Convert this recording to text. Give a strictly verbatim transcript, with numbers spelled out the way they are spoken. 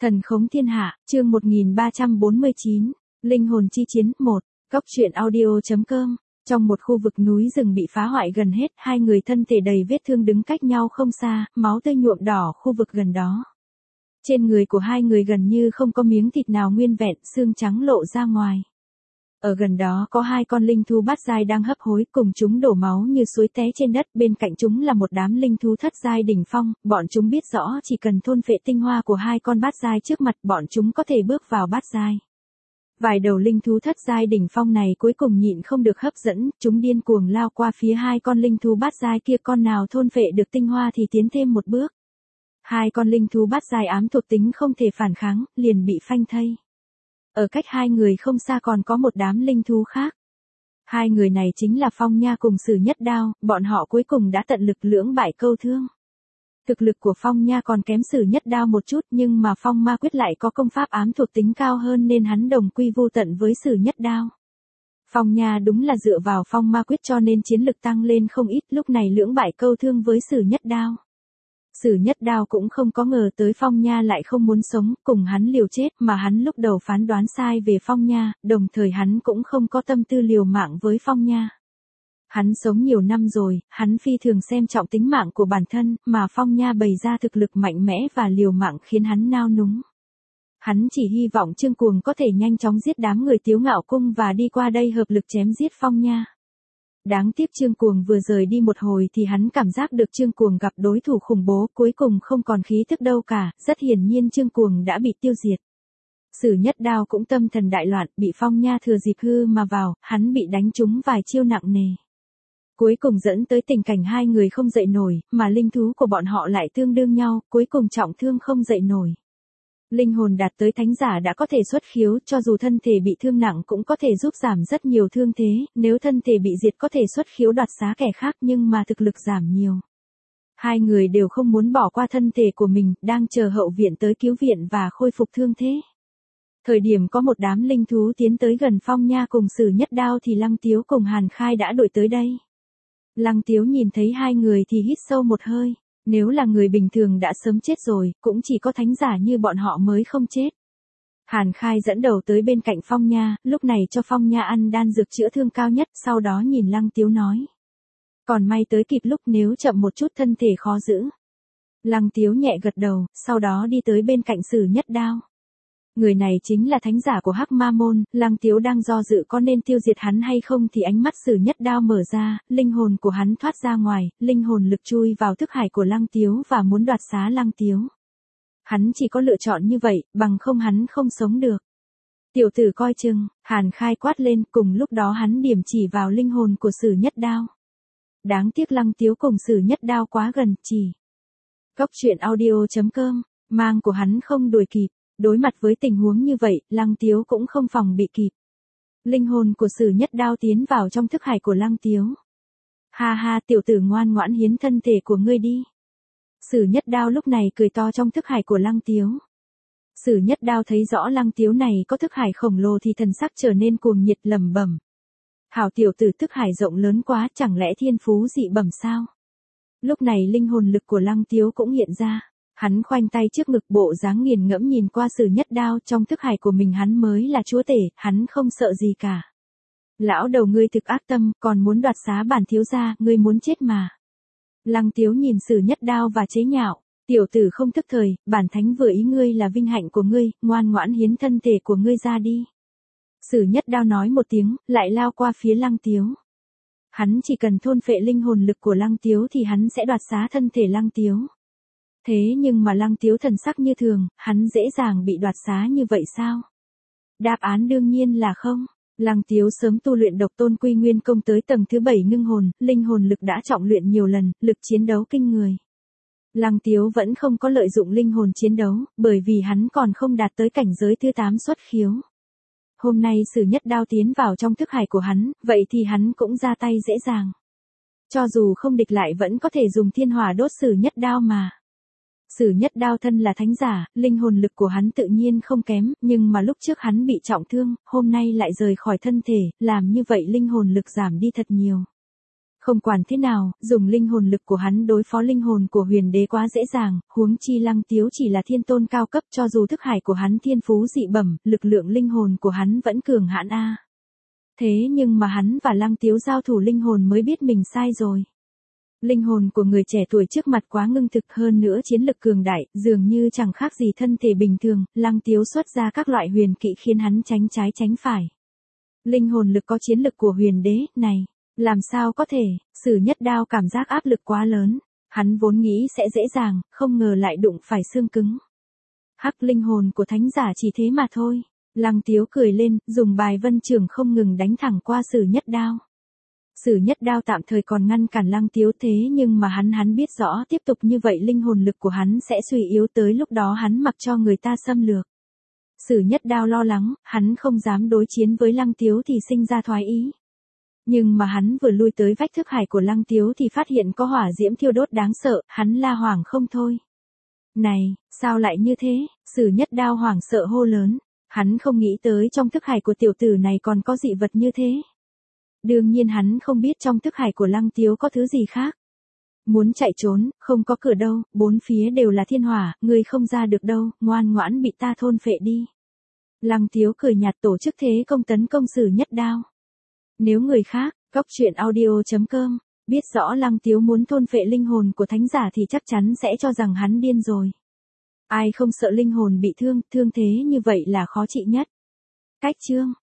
Thần khống thiên hạ, chương một nghìn ba trăm bốn mươi chín, Linh hồn chi chiến, một, Cốc truyện audio.com. Trong một khu vực núi rừng bị phá hoại gần hết, hai người thân thể đầy vết thương đứng cách nhau không xa, máu tươi nhuộm đỏ khu vực gần đó. Trên người của hai người gần như không có miếng thịt nào nguyên vẹn, xương trắng lộ ra ngoài. Ở gần đó có hai con linh thú bát giai đang hấp hối, cùng chúng đổ máu như suối té trên đất, bên cạnh chúng là một đám linh thú thất giai đỉnh phong, bọn chúng biết rõ chỉ cần thôn phệ tinh hoa của hai con bát giai trước mặt, bọn chúng có thể bước vào bát giai. Vài đầu linh thú thất giai đỉnh phong này cuối cùng nhịn không được hấp dẫn, chúng điên cuồng lao qua phía hai con linh thú bát giai kia, con nào thôn phệ được tinh hoa thì tiến thêm một bước. Hai con linh thú bát giai ám thuộc tính không thể phản kháng, liền bị phanh thây. Ở cách hai người không xa còn có một đám linh thú khác. Hai người này chính là Phong Nha cùng Sử Nhất Đao, bọn họ cuối cùng đã tận lực lưỡng bại câu thương. Thực lực của Phong Nha còn kém Sử Nhất Đao một chút, nhưng mà Phong Ma Quyết lại có công pháp ám thuộc tính cao hơn nên hắn đồng quy vu tận với Sử Nhất Đao. Phong Nha đúng là dựa vào Phong Ma Quyết cho nên chiến lực tăng lên không ít, lúc này lưỡng bại câu thương với Sử Nhất Đao. Sử Nhất Đao cũng không có ngờ tới Phong Nha lại không muốn sống, cùng hắn liều chết, mà hắn lúc đầu phán đoán sai về Phong Nha, đồng thời hắn cũng không có tâm tư liều mạng với Phong Nha. Hắn sống nhiều năm rồi, hắn phi thường xem trọng tính mạng của bản thân, mà Phong Nha bày ra thực lực mạnh mẽ và liều mạng khiến hắn nao núng. Hắn chỉ hy vọng Trương Cuồng có thể nhanh chóng giết đám người Tiếu Ngạo Cung và đi qua đây hợp lực chém giết Phong Nha. Đáng tiếc Trương Cuồng vừa rời đi một hồi thì hắn cảm giác được Trương Cuồng gặp đối thủ khủng bố, cuối cùng không còn khí thức đâu cả, rất hiển nhiên Trương Cuồng đã bị tiêu diệt. Sử Nhất Đao cũng tâm thần đại loạn, bị Phong Nha thừa dịp hư mà vào, hắn bị đánh trúng vài chiêu nặng nề. Cuối cùng dẫn tới tình cảnh hai người không dậy nổi, mà linh thú của bọn họ lại tương đương nhau, cuối cùng trọng thương không dậy nổi. Linh hồn đạt tới thánh giả đã có thể xuất khiếu, cho dù thân thể bị thương nặng cũng có thể giúp giảm rất nhiều thương thế, nếu thân thể bị diệt có thể xuất khiếu đoạt xá kẻ khác, nhưng mà thực lực giảm nhiều. Hai người đều không muốn bỏ qua thân thể của mình, đang chờ hậu viện tới cứu viện và khôi phục thương thế. Thời điểm có một đám linh thú tiến tới gần Phong Nha cùng Sử Nhất Đao thì Lăng Tiếu cùng Hàn Khai đã đuổi tới đây. Lăng Tiếu nhìn thấy hai người thì hít sâu một hơi. Nếu là người bình thường đã sớm chết rồi, cũng chỉ có thánh giả như bọn họ mới không chết. Hàn Khai dẫn đầu tới bên cạnh Phong Nha, lúc này cho Phong Nha ăn đan dược chữa thương cao nhất, sau đó nhìn Lăng Tiếu nói. Còn may tới kịp lúc, nếu chậm một chút thân thể khó giữ. Lăng Tiếu nhẹ gật đầu, sau đó đi tới bên cạnh Sử Nhất Đao. Người này chính là thánh giả của Hắc Ma Môn, Lăng Tiếu đang do dự có nên tiêu diệt hắn hay không thì ánh mắt Sử Nhất Đao mở ra, linh hồn của hắn thoát ra ngoài, linh hồn lực chui vào thức hải của Lăng Tiếu và muốn đoạt xá Lăng Tiếu. Hắn chỉ có lựa chọn như vậy, bằng không hắn không sống được. Tiểu tử coi chừng, Hàn Khai quát lên, cùng lúc đó hắn điểm chỉ vào linh hồn của Sử Nhất Đao. Đáng tiếc Lăng Tiếu cùng Sử Nhất Đao quá gần, chỉ. Cốc truyện audio.com, mang của hắn không đuổi kịp. Đối mặt với tình huống như vậy, Lăng Tiếu cũng không phòng bị kịp. Linh hồn của Sử Nhất Đao tiến vào trong thức hải của Lăng Tiếu. Ha ha, tiểu tử ngoan ngoãn hiến thân thể của ngươi đi. Sử Nhất Đao lúc này cười to trong thức hải của Lăng Tiếu. Sử Nhất Đao thấy rõ Lăng Tiếu này có thức hải khổng lồ thì thần sắc trở nên cuồng nhiệt, lẩm bẩm. Hảo tiểu tử, thức hải rộng lớn quá, chẳng lẽ thiên phú dị bẩm sao? Lúc này linh hồn lực của Lăng Tiếu cũng hiện ra. Hắn khoanh tay trước ngực, bộ dáng nghiền ngẫm nhìn qua Sử Nhất Đao, trong thức hải của mình hắn mới là chúa tể, hắn không sợ gì cả. Lão đầu ngươi thực ác tâm, còn muốn đoạt xá bản thiếu gia, ngươi muốn chết mà. Lăng Tiếu nhìn Sử Nhất Đao và chế nhạo, tiểu tử không thức thời, bản thánh vừa ý ngươi là vinh hạnh của ngươi, ngoan ngoãn hiến thân thể của ngươi ra đi. Sử Nhất Đao nói một tiếng, lại lao qua phía Lăng Tiếu. Hắn chỉ cần thôn phệ linh hồn lực của Lăng Tiếu thì hắn sẽ đoạt xá thân thể Lăng Tiếu. Thế nhưng mà Lăng Tiếu thần sắc như thường, hắn dễ dàng bị đoạt xá như vậy sao? Đáp án đương nhiên là không. Lăng Tiếu sớm tu luyện độc tôn quy nguyên công tới tầng thứ bảy ngưng hồn, linh hồn lực đã trọng luyện nhiều lần, lực chiến đấu kinh người. Lăng Tiếu vẫn không có lợi dụng linh hồn chiến đấu, bởi vì hắn còn không đạt tới cảnh giới thứ tám xuất khiếu. Hôm nay Sử Nhất Đao tiến vào trong thức hải của hắn, vậy thì hắn cũng ra tay dễ dàng. Cho dù không địch lại vẫn có thể dùng thiên hỏa đốt Sử Nhất Đao mà. Sử Nhất Đao thân là thánh giả, linh hồn lực của hắn tự nhiên không kém, nhưng mà lúc trước hắn bị trọng thương, hôm nay lại rời khỏi thân thể, làm như vậy linh hồn lực giảm đi thật nhiều. Không quản thế nào, dùng linh hồn lực của hắn đối phó linh hồn của huyền đế quá dễ dàng, huống chi Lăng Tiếu chỉ là thiên tôn cao cấp, cho dù thức hải của hắn thiên phú dị bẩm, lực lượng linh hồn của hắn vẫn cường hãn a. Thế nhưng mà hắn và Lăng Tiếu giao thủ linh hồn mới biết mình sai rồi. Linh hồn của người trẻ tuổi trước mặt quá ngưng thực, hơn nữa chiến lực cường đại, dường như chẳng khác gì thân thể bình thường, Lăng Tiếu xuất ra các loại huyền kỵ khiến hắn tránh trái tránh phải. Linh hồn lực có chiến lực của huyền đế, này, làm sao có thể, Sử Nhất Đao cảm giác áp lực quá lớn, hắn vốn nghĩ sẽ dễ dàng, không ngờ lại đụng phải xương cứng. Hắc, linh hồn của thánh giả chỉ thế mà thôi. Lăng Tiếu cười lên, dùng bài vân trường không ngừng đánh thẳng qua Sử Nhất Đao. Sử Nhất Đao tạm thời còn ngăn cản Lăng Tiếu, thế nhưng mà hắn hắn biết rõ tiếp tục như vậy linh hồn lực của hắn sẽ suy yếu, tới lúc đó hắn mặc cho người ta xâm lược. Sử Nhất Đao lo lắng, hắn không dám đối chiến với Lăng Tiếu thì sinh ra thoái ý. Nhưng mà hắn vừa lui tới vách thức hải của Lăng Tiếu thì phát hiện có hỏa diễm thiêu đốt đáng sợ, hắn la hoảng không thôi. Này, sao lại như thế? Sử Nhất Đao hoảng sợ hô lớn. Hắn không nghĩ tới trong thức hải của tiểu tử này còn có dị vật như thế. Đương nhiên hắn không biết trong thức hải của Lăng Tiếu có thứ gì khác. Muốn chạy trốn, không có cửa đâu, bốn phía đều là thiên hỏa, ngươi không ra được đâu, ngoan ngoãn bị ta thôn phệ đi. Lăng Tiếu cười nhạt tổ chức thế công tấn công Sử Nhất Đao. Nếu người khác, góc truyện audio chấm com, biết rõ Lăng Tiếu muốn thôn phệ linh hồn của thánh giả thì chắc chắn sẽ cho rằng hắn điên rồi. Ai không sợ linh hồn bị thương, thương thế như vậy là khó trị nhất. Cách chương